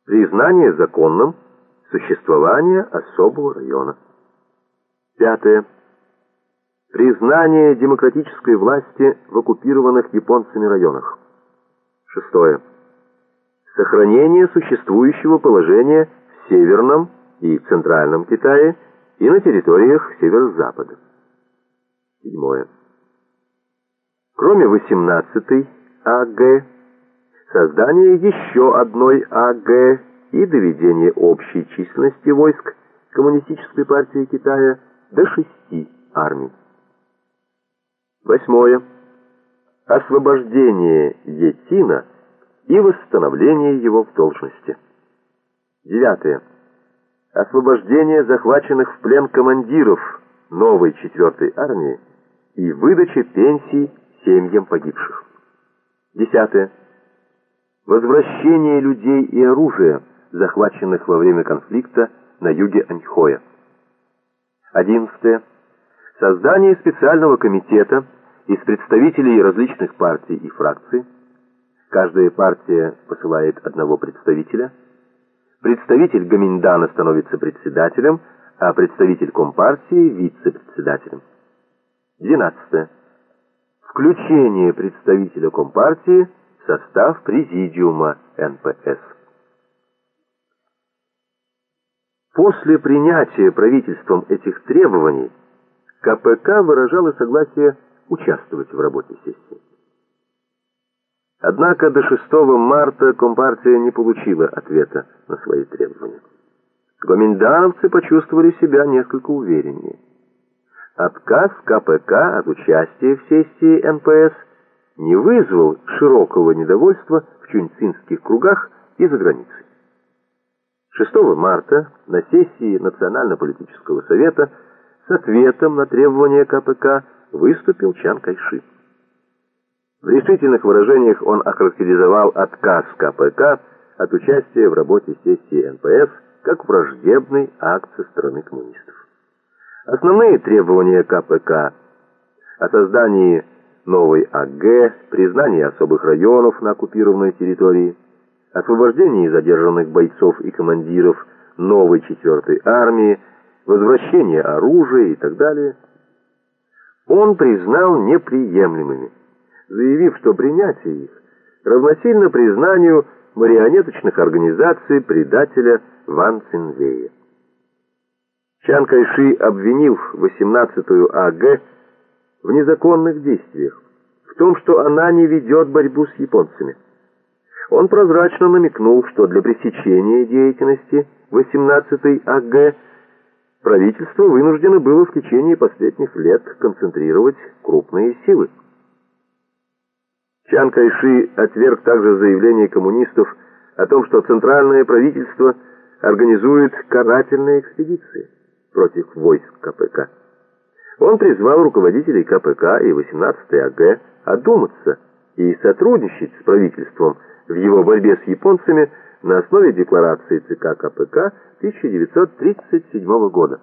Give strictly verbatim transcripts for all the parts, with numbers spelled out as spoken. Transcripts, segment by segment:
Признание законным существования особого района. Пятое. Признание демократической власти в оккупированных японцами районах. Шестое. Сохранение существующего положения в Северном и Центральном Китае и на территориях Северо-Запада. Седьмое. Кроме восемнадцатой А Г, создание еще одной А Г и доведение общей численности войск Коммунистической партии Китая до шести армий. Восьмое. Освобождение Етина и восстановление его в должности. Девятое. Освобождение захваченных в плен командиров новой четвертой армии и выдача пенсий семьям погибших. Десятое. Возвращение людей и оружия, захваченных во время конфликта на юге Аньхоя. Одиннадцатое. Создание специального комитета из представителей различных партий и фракций. Каждая партия посылает одного представителя. Представитель Гоминьдана становится председателем, а представитель Компартии – вице-председателем. Двенадцатое. Включение представителя Компартии в состав Президиума Н П С. После принятия правительством этих требований Ка Пэ Ка выражало согласие участвовать в работе сессии. Однако до шестого марта Компартия не получила ответа на свои требования. Гоминьдановцы почувствовали себя несколько увереннее. Отказ Ка Пэ Ка от участия в сессии Н П С не вызвал широкого недовольства в чуньцинских кругах и за границей. шестого марта на сессии Национально-политического совета с ответом на требования Ка Пэ Ка выступил Чан Кайши. В решительных выражениях он охарактеризовал отказ Ка Пэ Ка от участия в работе сессии Н П С как враждебный акт со стороны коммунистов. Основные требования Ка Пэ Ка о создании новой А Г, признании особых районов на оккупированной территории, освобождении задержанных бойцов и командиров новой четвертой армии, возвращение оружия и так далее, он признал неприемлемыми, заявив, что принятие их равносильно признанию марионеточных организаций предателя Ван Цинвея. Чан Кайши обвинил восемнадцатую А Г в незаконных действиях, в том, что она не ведет борьбу с японцами. Он прозрачно намекнул, что для пресечения деятельности восемнадцатой А Г правительство вынуждено было в течение последних лет концентрировать крупные силы. Чан Кайши отверг также заявление коммунистов о том, что центральное правительство организует карательные экспедиции против войск Ка Пэ Ка. Он призвал руководителей Ка Пэ Ка и восемнадцатой А Г одуматься и сотрудничать с правительством в его борьбе с японцами на основе декларации Цэ Ка Ка Пэ Ка тысяча девятьсот тридцать седьмого года.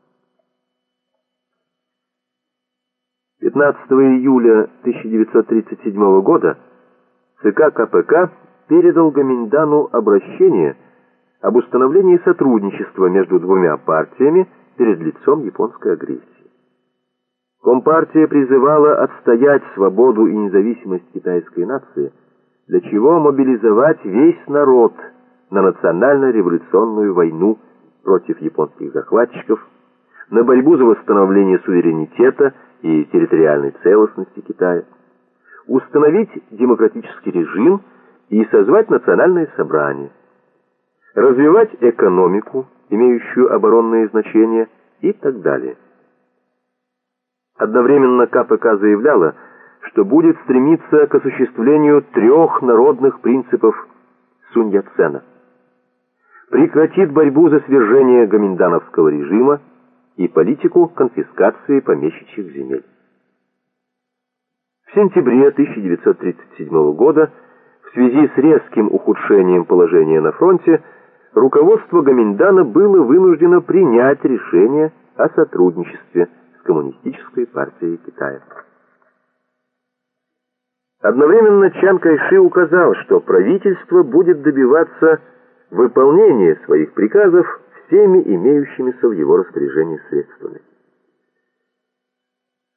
пятнадцатого июля тысяча девятьсот тридцать седьмого года Цэ Ка Ка Пэ Ка передал Гоминьдану обращение об установлении сотрудничества между двумя партиями перед лицом японской агрессии. Компартия призывала отстоять свободу и независимость китайской нации, для чего мобилизовать весь народ на национально-революционную войну против японских захватчиков, на борьбу за восстановление суверенитета и территориальной целостности Китая, установить демократический режим и созвать национальное собрание, развивать экономику, имеющую оборонное значение, и так далее. Одновременно Ка Пэ Ка заявляла, что будет стремиться к осуществлению трех народных принципов Сунь Яцена, прекратит борьбу за свержение гоминьдановского режима и политику конфискации помещичьих земель. В сентябре тысяча девятьсот тридцать седьмого года в связи с резким ухудшением положения на фронте руководство Гоминьдана было вынуждено принять решение о сотрудничестве с Коммунистической партией Китая. Одновременно Чан Кайши указал, что правительство будет добиваться выполнение своих приказов всеми имеющимися в его распоряжении средствами.